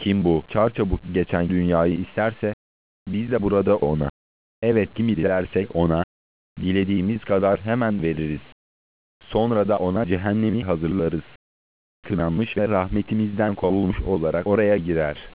Kim bu çarçabuk geçen dünyayı isterse, biz de burada ona, evet kimi dilersek ona, dilediğimiz kadar hemen veririz. Sonra da ona cehennemi hazırlarız. Kınanmış ve rahmetimizden kovulmuş olarak oraya girer.